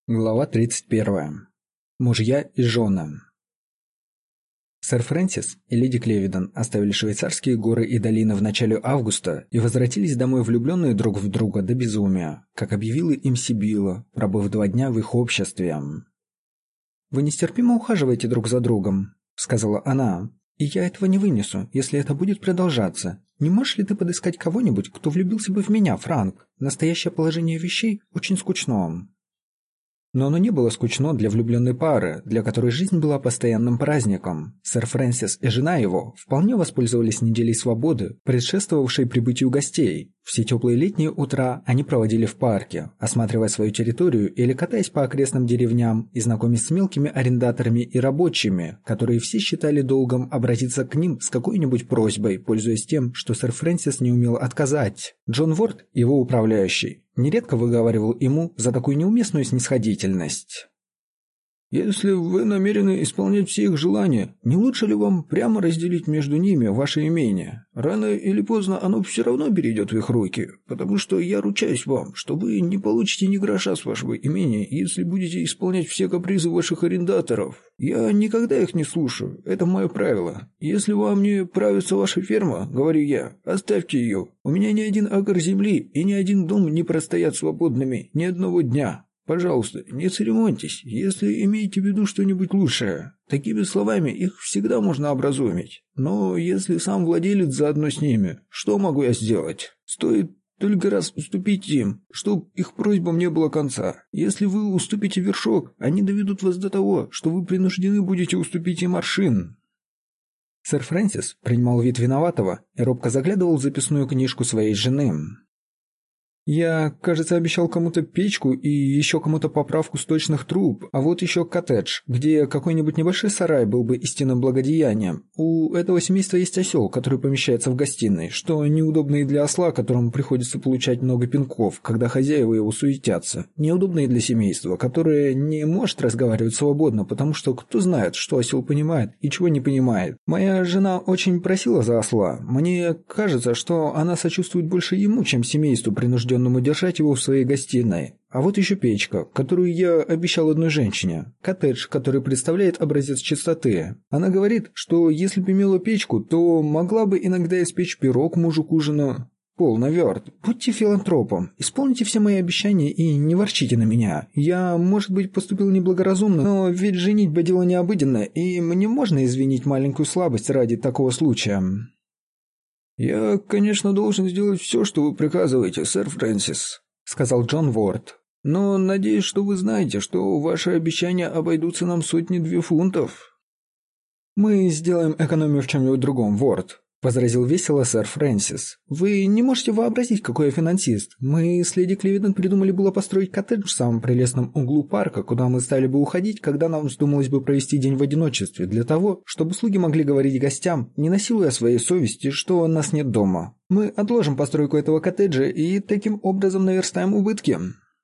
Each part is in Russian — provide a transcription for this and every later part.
Глава 31. Мужья и жены. Сэр Фрэнсис и леди Клевидон оставили швейцарские горы и долины в начале августа и возвратились домой влюбленные друг в друга до безумия, как объявила им Сибилла, пробыв 2 дня в их обществе. «Вы нестерпимо ухаживаете друг за другом», — сказала она, — «и я этого не вынесу, если это будет продолжаться. Не можешь ли ты подыскать кого-нибудь, кто влюбился бы в меня, Франк? Настоящее положение вещей очень скучно». Но оно не было скучно для влюбленной пары, для которой жизнь была постоянным праздником. Сэр Фрэнсис и жена его вполне воспользовались неделей свободы, предшествовавшей прибытию гостей. Все теплые летние утра они проводили в парке, осматривая свою территорию или катаясь по окрестным деревням и знакомясь с мелкими арендаторами и рабочими, которые все считали долгом обратиться к ним с какой-нибудь просьбой, пользуясь тем, что сэр Фрэнсис не умел отказать. Джон Ворд, его управляющий, нередко выговаривал ему за такую неуместную снисходительность. «Если вы намерены исполнять все их желания, не лучше ли вам прямо разделить между ними ваше имение? Рано или поздно оно все равно перейдет в их руки, потому что я ручаюсь вам, что вы не получите ни гроша с вашего имения, если будете исполнять все капризы ваших арендаторов. Я никогда их не слушаю, это мое правило. Если вам не нравится ваша ферма, говорю я, оставьте ее. У меня ни один акр земли и ни один дом не простоят свободными ни одного дня. Пожалуйста, не церемоньтесь, если имеете в виду что-нибудь лучшее. Такими словами их всегда можно образумить. Но если сам владелец заодно с ними, что могу я сделать? Стоит только раз уступить им, чтоб их просьбам не было конца. Если вы уступите вершок, они доведут вас до того, что вы принуждены будете уступить им аршин». Сэр Фрэнсис принимал вид виноватого и робко заглядывал в записную книжку своей жены. «Я, кажется, обещал кому-то печку и еще кому-то поправку сточных труб, а вот еще коттедж, где какой-нибудь небольшой сарай был бы истинным благодеянием. У этого семейства есть осел, который помещается в гостиной, что неудобно и для осла, которому приходится получать много пинков, когда хозяева его суетятся. Неудобно и для семейства, которое не может разговаривать свободно, потому что кто знает, что осел понимает и чего не понимает. Моя жена очень просила за осла. Мне кажется, что она сочувствует больше ему, чем семейству, принужденному держать его в своей гостиной. А вот еще печка, которую я обещал одной женщине. Коттедж, который представляет образец чистоты. Она говорит, что если бы имела печку, то могла бы иногда испечь пирог мужу к ужину. Полно, Вёрд. Будьте филантропом. Исполните все мои обещания и не ворчите на меня. Я, может быть, поступил неблагоразумно, но ведь женитьба дело необыденное, и мне можно извинить маленькую слабость ради такого случая. «Я, конечно, должен сделать все, что вы приказываете, сэр Фрэнсис», — сказал Джон Ворд. «Но надеюсь, что вы знаете, что ваши обещания обойдутся нам 100-2 фунтов». «Мы сделаем экономию в чем-нибудь другом, Ворд», — возразил весело сэр Фрэнсис. «Вы не можете вообразить, какой я финансист. Мы с леди Клевидон придумали было построить коттедж в самом прелестном углу парка, куда мы стали бы уходить, когда нам вздумалось бы провести день в одиночестве, для того, чтобы слуги могли говорить гостям, не насилуя своей совести, что нас нет дома. Мы отложим постройку этого коттеджа и таким образом наверстаем убытки».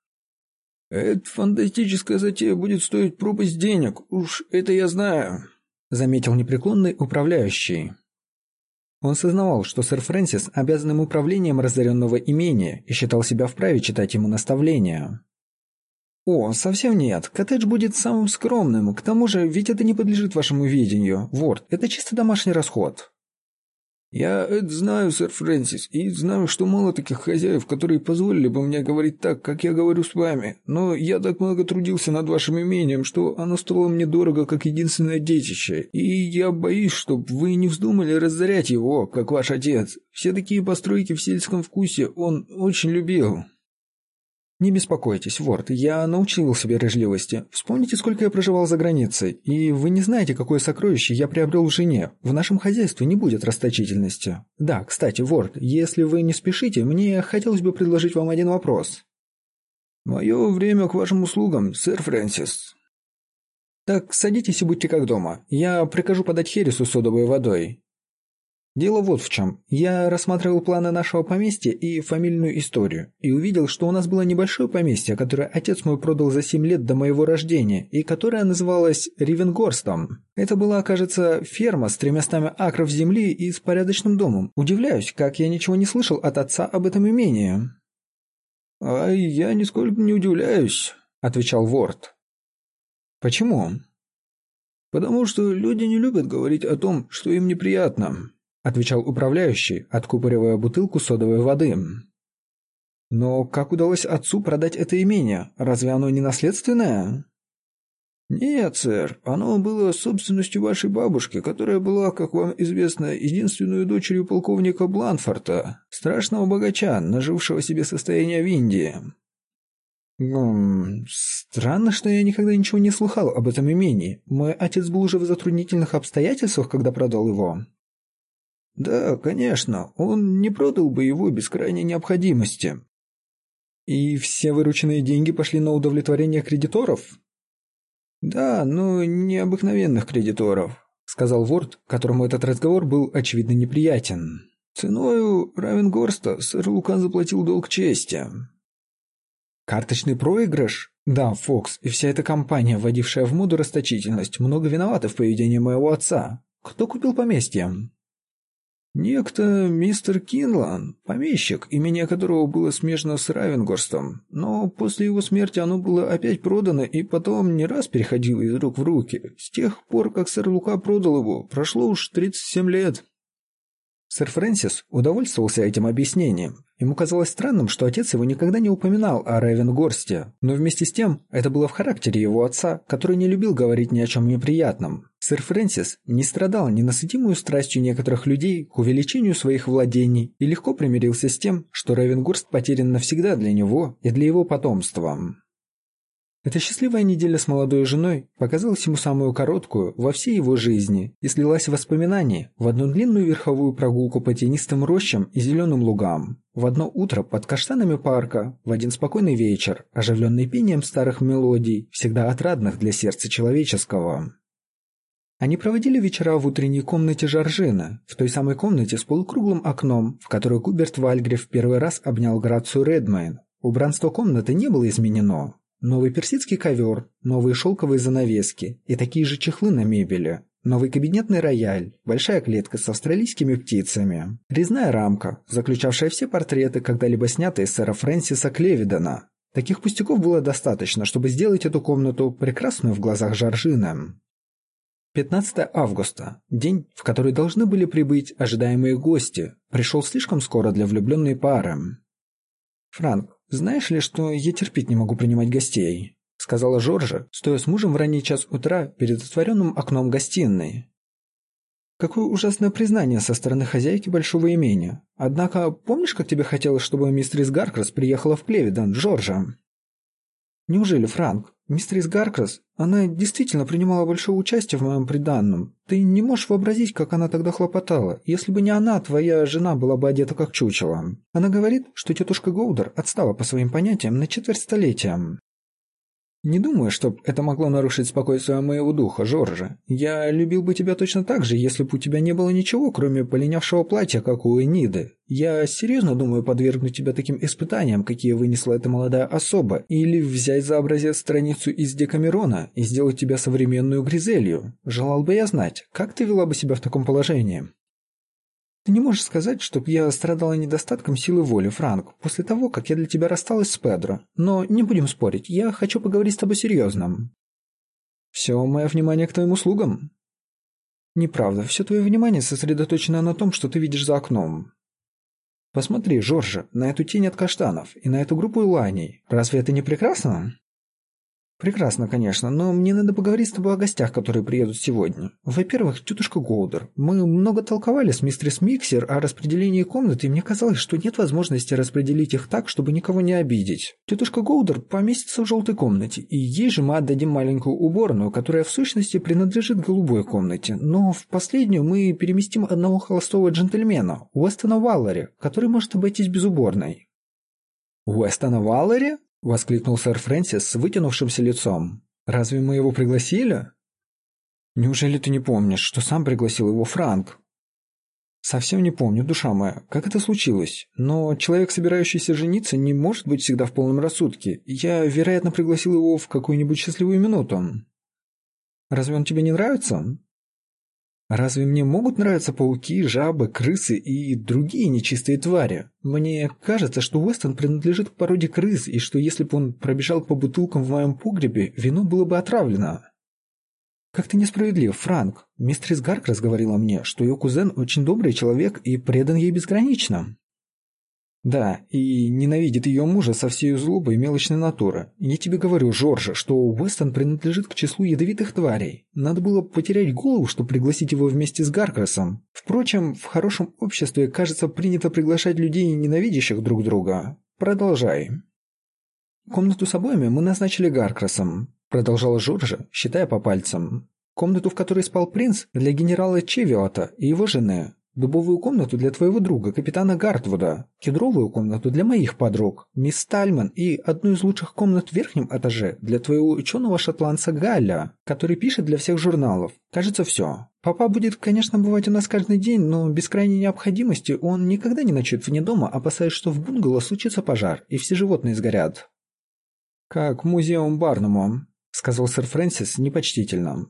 «Эта фантастическая затея будет стоить пропасть денег, уж это я знаю», — заметил непреклонный управляющий. Он сознавал, что сэр Фрэнсис обязан им управлением разоренного имения и считал себя вправе читать ему наставления. «О, совсем нет. Коттедж будет самым скромным. К тому же, ведь это не подлежит вашему видению. Ворд, это чисто домашний расход». «Я это знаю, сэр Фрэнсис, и знаю, что мало таких хозяев, которые позволили бы мне говорить так, как я говорю с вами. Но я так много трудился над вашим имением, что оно стоило мне дорого, как единственное детище. И я боюсь, чтоб вы не вздумали разорять его, как ваш отец. Все такие постройки в сельском вкусе он очень любил». «Не беспокойтесь, Ворд, я научил себя бережливости. Вспомните, сколько я проживал за границей, и вы не знаете, какое сокровище я приобрел в жене. В нашем хозяйстве не будет расточительности. Да, кстати, Ворд, если вы не спешите, мне хотелось бы предложить вам один вопрос». «Мое время к вашим услугам, сэр Фрэнсис». «Так садитесь и будьте как дома. Я прикажу подать хересу с содовой водой». Дело вот в чем. Я рассматривал планы нашего поместья и фамильную историю, и увидел, что у нас было небольшое поместье, которое отец мой продал за 7 лет до моего рождения, и которое называлось Ривенгорстом. Это была, кажется, ферма с 300 акров земли и с порядочным домом. Удивляюсь, как я ничего не слышал от отца об этом имении. «А я нисколько не удивляюсь», отвечал Ворд. Почему? Потому что люди не любят говорить о том, что им неприятно, отвечал управляющий, откупоривая бутылку содовой воды. Но как удалось отцу продать это имение? Разве оно не наследственное? Нет, сэр, оно было собственностью вашей бабушки, которая была, как вам известно, единственной дочерью полковника Бланфорта, страшного богача, нажившего себе состояние в Индии. Странно, что я никогда ничего не слыхал об этом имении. Мой отец был уже в затруднительных обстоятельствах, когда продал его. Да, конечно, он не продал бы его без крайней необходимости. И все вырученные деньги пошли на удовлетворение кредиторов? Да, но не обыкновенных кредиторов, сказал Ворд, которому этот разговор был очевидно неприятен. Ценою Равенгорста сэр Лука заплатил долг чести. Карточный проигрыш? Да, Фокс и вся эта компания, вводившая в моду расточительность, много виноваты в поведении моего отца. Кто купил поместье? Некто мистер Кинлан, помещик, имение которого было смежно с Равенгорстом, но после его смерти оно было опять продано и потом не раз переходило из рук в руки. С тех пор, как сэр Лука продал его, прошло уж 37 лет. Сэр Фрэнсис удовольствовался этим объяснением. Ему казалось странным, что отец его никогда не упоминал о Равенгорсте, но вместе с тем это было в характере его отца, который не любил говорить ни о чем неприятном. Сэр Фрэнсис не страдал ненасытимую страстью некоторых людей к увеличению своих владений и легко примирился с тем, что Равенгорст потерян навсегда для него и для его потомства. Эта счастливая неделя с молодой женой показалась ему самую короткую во всей его жизни и слилась в воспоминания в одну длинную верховую прогулку по тенистым рощам и зеленым лугам, в одно утро под каштанами парка, в один спокойный вечер, оживленный пением старых мелодий, всегда отрадных для сердца человеческого. Они проводили вечера в утренней комнате Жоржина, в той самой комнате с полукруглым окном, в которой Губерт Вальгрив в первый раз обнял Грацию Редмейн. Убранство комнаты не было изменено. Новый персидский ковер, новые шелковые занавески и такие же чехлы на мебели, новый кабинетный рояль, большая клетка с австралийскими птицами, резная рамка, заключавшая все портреты, когда-либо снятые сэра Фрэнсиса Клевидона. Таких пустяков было достаточно, чтобы сделать эту комнату прекрасную в глазах Жоржина. 15 августа, день, в который должны были прибыть ожидаемые гости, пришел слишком скоро для влюбленной пары. «Франк, знаешь ли, что я терпеть не могу принимать гостей?» — сказала Жоржа, стоя с мужем в ранний час утра перед отворенным окном гостиной. «Какое ужасное признание со стороны хозяйки большого имения. Однако, помнишь, как тебе хотелось, чтобы мистерис Гаркрас приехала в Клевидон, Джорджа?» «Неужели, Франк? Мистерис Гаркрас, она действительно принимала большое участие в моем приданном. Ты не можешь вообразить, как она тогда хлопотала. Если бы не она, твоя жена была бы одета как чучело. Она говорит, что тетушка Гоудер отстала по своим понятиям на четверть столетия». «Не думаю, чтоб это могло нарушить спокойствие моего духа, Жоржа. Я любил бы тебя точно так же, если бы у тебя не было ничего, кроме полинявшего платья, как у Эниды. Я серьезно думаю подвергнуть тебя таким испытаниям, какие вынесла эта молодая особа, или взять за образец страницу из Декамерона и сделать тебя современную Гризелью. Желал бы я знать, как ты вела бы себя в таком положении?» «Ты не можешь сказать, чтоб я страдала недостатком силы воли, Франк, после того, как я для тебя рассталась с Педро. Но не будем спорить, я хочу поговорить с тобой серьезно». «Все мое внимание к твоим услугам». «Неправда, все твое внимание сосредоточено на том, что ты видишь за окном». «Посмотри, Жоржа, на эту тень от каштанов и на эту группу иланей. Разве это не прекрасно?» «Прекрасно, конечно, но мне надо поговорить с тобой о гостях, которые приедут сегодня. Во-первых, тетушка Гоудер. Мы много толковали с мистерис Миксер о распределении комнат, и мне казалось, что нет возможности распределить их так, чтобы никого не обидеть. Тетушка Гоудер поместится в желтой комнате, и ей же мы отдадим маленькую уборную, которая в сущности принадлежит голубой комнате, но в последнюю мы переместим одного холостого джентльмена, Уэстона Валлери, который может обойтись без уборной». «Уэстона Валлери?» — воскликнул сэр Фрэнсис с вытянувшимся лицом. «Разве мы его пригласили?» «Неужели ты не помнишь, что сам пригласил его Франк?» «Совсем не помню, душа моя, как это случилось. Но человек, собирающийся жениться, не может быть всегда в полном рассудке. Я, вероятно, пригласил его в какую-нибудь счастливую минуту». «Разве он тебе не нравится?» Разве мне могут нравиться пауки, жабы, крысы и другие нечистые твари? Мне кажется, что Уэстон принадлежит к породе крыс, и что если бы он пробежал по бутылкам в моем погребе, вино было бы отравлено. Как ты несправедлив, Франк. Мистерис Гаркрас говорила мне, что ее кузен очень добрый человек и предан ей безгранично. Да, и ненавидит ее мужа со всей злобой мелочной натуры. Я тебе говорю, Жоржа, что Уэстон принадлежит к числу ядовитых тварей. Надо было потерять голову, чтобы пригласить его вместе с Гаркрасом. Впрочем, в хорошем обществе, кажется, принято приглашать людей, ненавидящих друг друга. Продолжай. Комнату с обоями мы назначили Гаркрасом, продолжала Жоржа, считая по пальцам. Комнату, в которой спал принц, для генерала Чевиота и его жены. Дубовую комнату для твоего друга, капитана Гартвуда, кедровую комнату для моих подруг, мисс Стальман, и одну из лучших комнат в верхнем этаже для твоего ученого шотландца Галля, который пишет для всех журналов. Кажется, все. Папа будет, конечно, бывать у нас каждый день, но без крайней необходимости он никогда не ночует вне дома, опасаясь, что в бунгало случится пожар, и все животные сгорят. «Как музеум Барнума», — сказал сэр Фрэнсис непочтительно.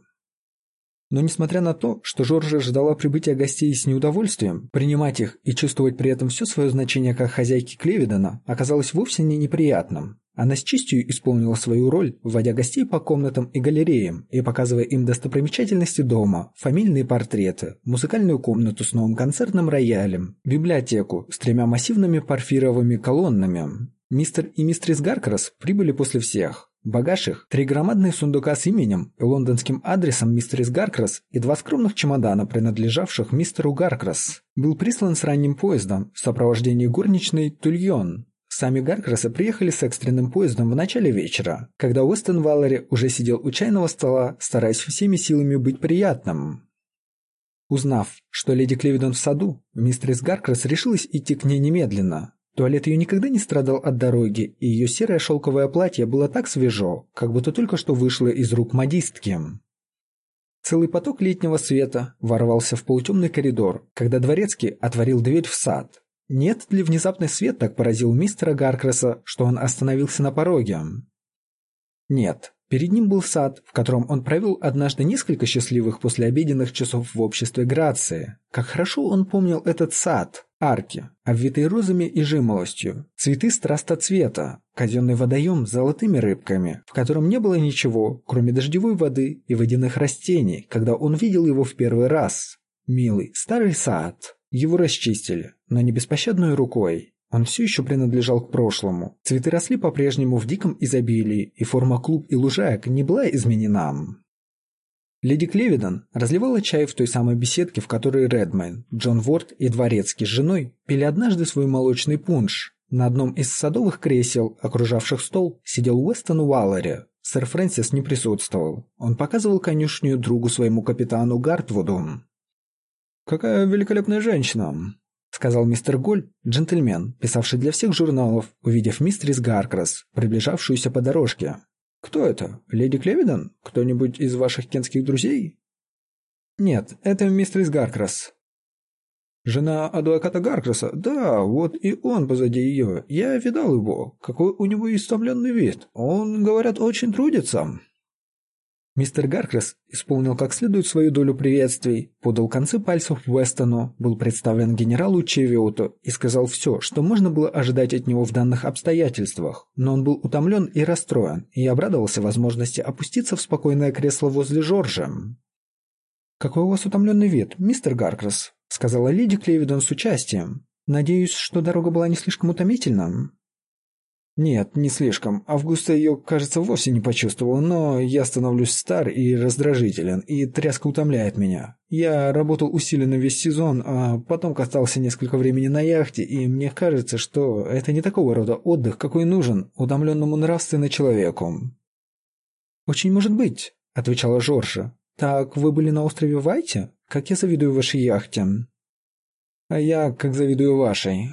Но несмотря на то, что Жоржа ждала прибытия гостей с неудовольствием, принимать их и чувствовать при этом все свое значение как хозяйки Клевидена оказалось вовсе не неприятным. Она с честью исполнила свою роль, вводя гостей по комнатам и галереям и показывая им достопримечательности дома, фамильные портреты, музыкальную комнату с новым концертным роялем, библиотеку с 3 массивными порфировыми колоннами. Мистер и мистерис Гаркрас прибыли после всех. Багаж их, 3 громадные сундука с именем и лондонским адресом мистерис Гаркрас и 2 скромных чемодана, принадлежавших мистеру Гаркрас, был прислан с ранним поездом в сопровождении горничной Тульон. Сами Гаркрасы приехали с экстренным поездом в начале вечера, когда Уэстон Валлери уже сидел у чайного стола, стараясь всеми силами быть приятным. Узнав, что леди Клевидон в саду, мистерис Гаркрас решилась идти к ней немедленно. Туалет ее никогда не страдал от дороги, и ее серое шелковое платье было так свежо, как будто только что вышло из рук модистки. Целый поток летнего света ворвался в полутемный коридор, когда дворецкий отворил дверь в сад. Нет ли внезапный свет так поразил мистера Гаркраса, что он остановился на пороге? Нет. Перед ним был сад, в котором он провел однажды несколько счастливых послеобеденных часов в обществе Грации. Как хорошо он помнил этот сад. Арки, обвитые розами и жимолостью, цветы страстоцвета, казенный водоем с золотыми рыбками, в котором не было ничего, кроме дождевой воды и водяных растений, когда он видел его в первый раз. Милый старый сад. Его расчистили, но не беспощадной рукой. Он все еще принадлежал к прошлому. Цветы росли по-прежнему в диком изобилии, и форма клумб и лужаек не была изменена. Леди Клевидон разливала чай в той самой беседке, в которой Редмейн, Джон Ворд и дворецкий с женой пили однажды свой молочный пунш. На одном из садовых кресел, окружавших стол, сидел Уэстон Уаллери. Сэр Фрэнсис не присутствовал. Он показывал конюшню другу своему капитану Гартвуду. «Какая великолепная женщина!» — сказал мистер Голь, джентльмен, писавший для всех журналов, увидев мистерис Гаркрас, приближавшуюся по дорожке. «Кто это? Леди Клевидон? Кто-нибудь из ваших кентских друзей?» «Нет, это мистерис Гаркрас». «Жена адвоката Гаркраса? Да, вот и он позади ее. Я видал его. Какой у него истомленный вид. Он, говорят, очень трудится». Мистер Гаркрас исполнил как следует свою долю приветствий, подал концы пальцев Уэстону, был представлен генералу Чевиоту и сказал все, что можно было ожидать от него в данных обстоятельствах, но он был утомлен и расстроен, и обрадовался возможности опуститься в спокойное кресло возле Жоржа. «Какой у вас утомленный вид, мистер Гаркрас», — сказала леди Клевидон с участием. «Надеюсь, что дорога была не слишком утомительна?» «Нет, не слишком. Августа ее, кажется, вовсе не почувствовал, но я становлюсь стар и раздражителен, и тряска утомляет меня. Я работал усиленно весь сезон, а потом катался несколько времени на яхте, и мне кажется, что это не такого рода отдых, какой нужен утомленному нравственно человеку». «Очень может быть», — отвечала Жоржа. «Так вы были на острове Вайте? Как я завидую вашей яхте». «А я как завидую вашей».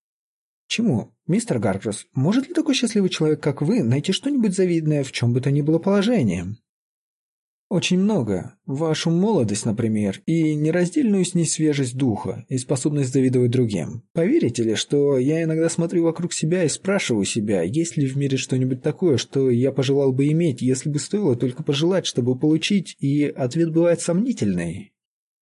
«Чему? Мистер Гаркрас, может ли такой счастливый человек, как вы, найти что-нибудь завидное в чем бы то ни было положении?» «Очень много. Вашу молодость, например, и нераздельную с ней свежесть духа, и способность завидовать другим. Поверите ли, что я иногда смотрю вокруг себя и спрашиваю себя, есть ли в мире что-нибудь такое, что я пожелал бы иметь, если бы стоило только пожелать, чтобы получить, и ответ бывает сомнительный».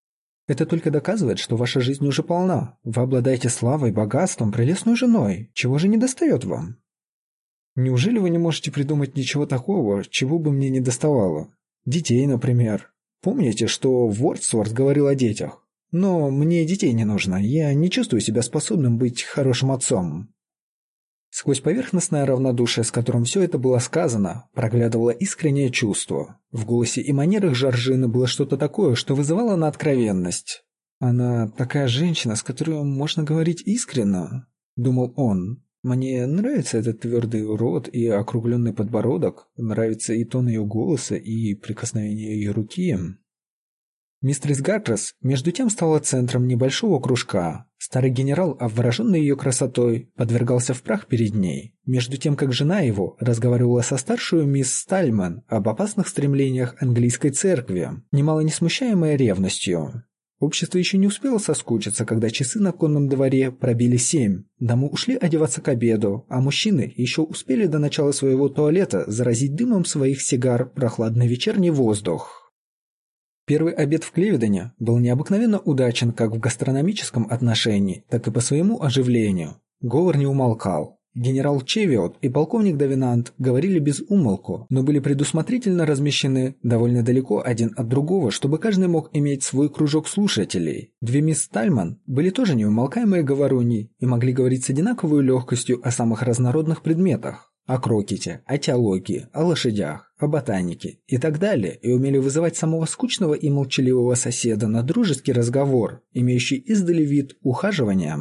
Это только доказывает, что ваша жизнь уже полна. Вы обладаете славой, богатством, прелестной женой. Чего же недостает вам? Неужели вы не можете придумать ничего такого, чего бы мне не доставало? Детей, например. Помните, что Вордсворт говорил о детях? Но мне детей не нужно, я не чувствую себя способным быть хорошим отцом. Сквозь поверхностное равнодушие, с которым все это было сказано, проглядывало искреннее чувство. В голосе и манерах Жоржины было что-то такое, что вызывало на откровенность. «Она такая женщина, с которой можно говорить искренно», — думал он. «Мне нравится этот твердый рот и округленный подбородок, нравится и тон ее голоса, и прикосновение ее руки». Мистерис Гаркрас между тем стала центром небольшого кружка. Старый генерал, обвороженный ее красотой, подвергался в прах перед ней, между тем как жена его разговаривала со старшую мисс Стальман об опасных стремлениях английской церкви, немало не смущаемая ревностью. Общество еще не успело соскучиться, когда часы на конном дворе пробили 7, дамы ушли одеваться к обеду, а мужчины еще успели до начала своего туалета заразить дымом своих сигар прохладный вечерний воздух. Первый обед в Клевидоне был необыкновенно удачен как в гастрономическом отношении, так и по своему оживлению. Говор не умолкал. Генерал Чевиот и полковник Давинант говорили без умолку, но были предусмотрительно размещены довольно далеко один от другого, чтобы каждый мог иметь свой кружок слушателей. Две мисс Стальман были тоже неумолкаемые говоруньи и могли говорить с одинаковой легкостью о самых разнородных предметах. О крокете, о теологии, о лошадях, о ботанике и так далее, и умели вызывать самого скучного и молчаливого соседа на дружеский разговор, имеющий издали вид ухаживания.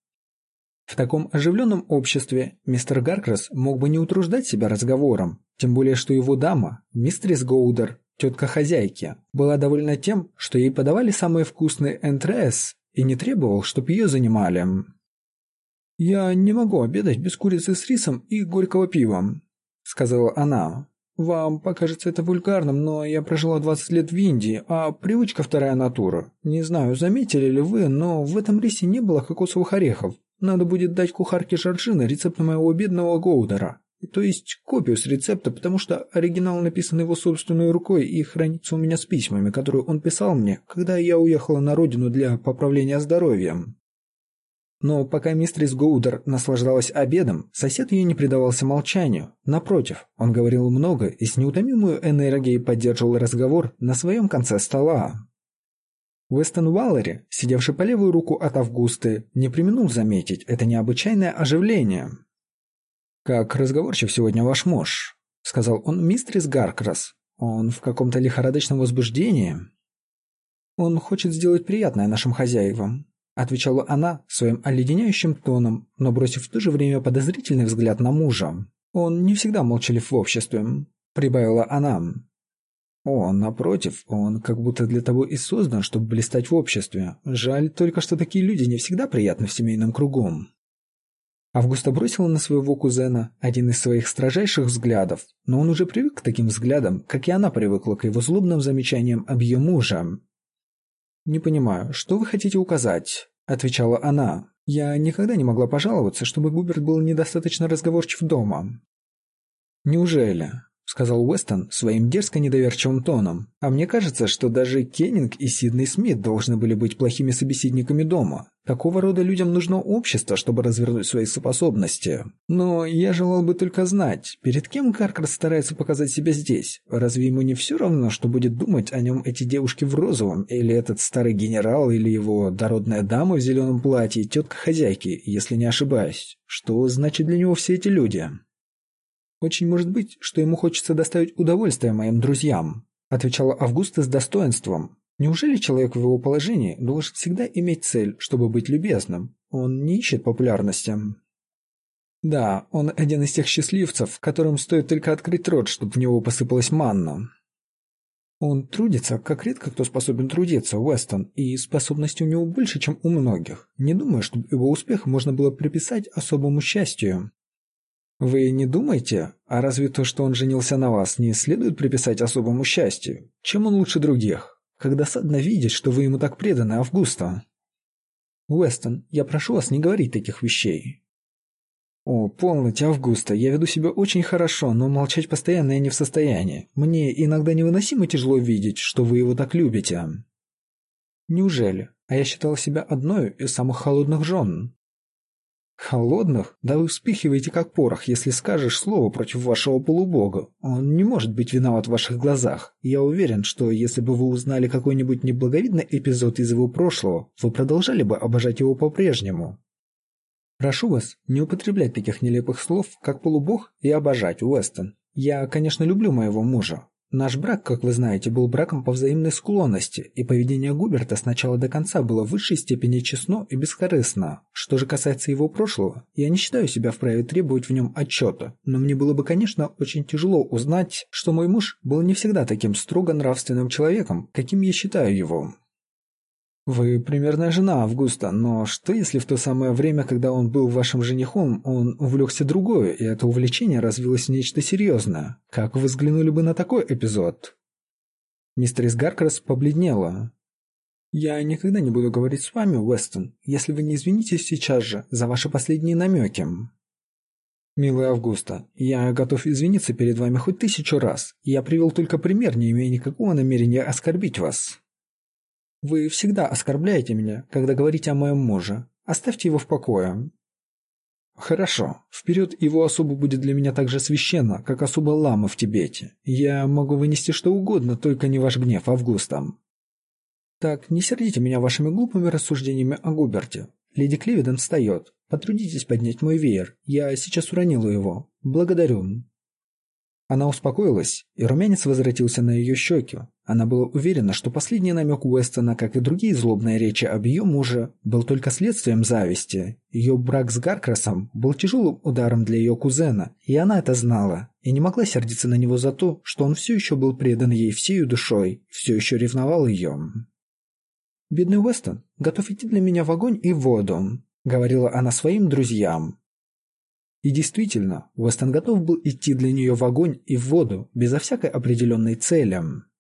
В таком оживленном обществе мистер Гаркрас мог бы не утруждать себя разговором, тем более что его дама, мистерис Гоудер, тетка хозяйки, была довольна тем, что ей подавали самые вкусные энтрес и не требовал, чтоб ее занимали. «Я не могу обедать без курицы с рисом и горького пива», — сказала она. «Вам покажется это вульгарным, но я прожила 20 лет в Индии, а привычка вторая натура. Не знаю, заметили ли вы, но в этом рисе не было кокосовых орехов. Надо будет дать кухарке Жоржины рецепт моего бедного Гоудера. То есть копию с рецепта, потому что оригинал написан его собственной рукой и хранится у меня с письмами, которые он писал мне, когда я уехала на родину для поправления здоровья». Но пока мистерис Гоудер наслаждалась обедом, сосед ее не предавался молчанию. Напротив, он говорил много и с неутомимой энергией поддерживал разговор на своем конце стола. Уэстон Уаллери, сидевший по левую руку от Августы, не преминул заметить это необычайное оживление. «Как разговорчив сегодня ваш муж», — сказал он мистерис Гаркрас. «Он в каком-то лихорадочном возбуждении». «Он хочет сделать приятное нашим хозяевам», — отвечала она своим оледеняющим тоном, но бросив в то же время подозрительный взгляд на мужа. «Он не всегда молчалив в обществе», — прибавила она. «О, напротив, он как будто для того и создан, чтобы блистать в обществе. Жаль только, что такие люди не всегда приятны в семейном кругу». Августа бросила на своего кузена один из своих строжайших взглядов, но он уже привык к таким взглядам, как и она привыкла к его злобным замечаниям об ее муже. «Не понимаю, что вы хотите указать?» – отвечала она. «Я никогда не могла пожаловаться, чтобы Губерт был недостаточно разговорчив дома». «Неужели?» — сказал Уэстон своим дерзко недоверчивым тоном. «А мне кажется, что даже Кеннинг и Сидней Смит должны были быть плохими собеседниками дома. Такого рода людям нужно общество, чтобы развернуть свои способности. Но я желал бы только знать, перед кем Гаркрас старается показать себя здесь? Разве ему не все равно, что будет думать о нем эти девушки в розовом, или этот старый генерал, или его дородная дама в зеленом платье, тетка хозяйки, если не ошибаюсь? Что значит для него все эти люди?» «Очень может быть, что ему хочется доставить удовольствие моим друзьям», — отвечала Августа с достоинством. «Неужели человек в его положении должен всегда иметь цель, чтобы быть любезным? Он не ищет популярности». «Да, он один из тех счастливцев, которым стоит только открыть рот, чтобы в него посыпалась манна». «Он трудится, как редко кто способен трудиться, Уэстон, и способности у него больше, чем у многих. Не думаю, чтобы его успех можно было приписать особому счастью». «Вы не думаете? А разве то, что он женился на вас, не следует приписать особому счастью? Чем он лучше других? Как досадно видеть, что вы ему так преданы, Августа». «Уэстон, я прошу вас не говорить таких вещей». «О, полноте, Августа, я веду себя очень хорошо, но молчать постоянно я не в состоянии. Мне иногда невыносимо тяжело видеть, что вы его так любите». Неужели? А я считала себя одной из самых холодных жен. Холодных? Да вы вспыхиваете как порох, если скажешь слово против вашего полубога. Он не может быть виноват в ваших глазах. Я уверен, что если бы вы узнали какой-нибудь неблаговидный эпизод из его прошлого, вы продолжали бы обожать его по-прежнему. Прошу вас не употреблять таких нелепых слов, как полубог и обожать, Уэстон. Я, конечно, люблю моего мужа. Наш брак, как вы знаете, был браком по взаимной склонности, и поведение Губерта с начала до конца было в высшей степени честно и бескорыстно. Что же касается его прошлого, я не считаю себя вправе требовать в нем отчета, но мне было бы, конечно, очень тяжело узнать, что мой муж был не всегда таким строго нравственным человеком, каким я считаю его. Вы примерная жена Августа, но что если в то самое время, когда он был вашим женихом, он увлекся другой, и это увлечение развилось в нечто серьезное? Как вы взглянули бы на такой эпизод? Мистерис Гаркрас побледнела. «Я никогда не буду говорить с вами, Уэстон, если вы не извинитесь сейчас же за ваши последние намеки». «Милая Августа, я готов извиниться перед вами хоть 1000 раз. Я привел только пример, не имея никакого намерения оскорбить вас». «Вы всегда оскорбляете меня, когда говорите о моем муже. Оставьте его в покое». «Хорошо. Вперед его особа будет для меня так же священна, как особа ламы в Тибете. Я могу вынести что угодно, только не ваш гнев, Августа». «Так, не сердите меня вашими глупыми рассуждениями о Губерте. Леди Кливиден встает. Потрудитесь поднять мой веер. Я сейчас уронила его. Благодарю». Она успокоилась, и румянец возвратился на ее щеки. Она была уверена, что последний намек Уэстона, как и другие злобные речи об ее муже, был только следствием зависти. Ее брак с Гаркрасом был тяжелым ударом для ее кузена, и она это знала, и не могла сердиться на него за то, что он все еще был предан ей всею душой, все еще ревновал ее. «Бедный Уэстон готов идти для меня в огонь и в воду», — говорила она своим друзьям. И действительно, Уэстон готов был идти для нее в огонь и в воду, безо всякой определенной цели.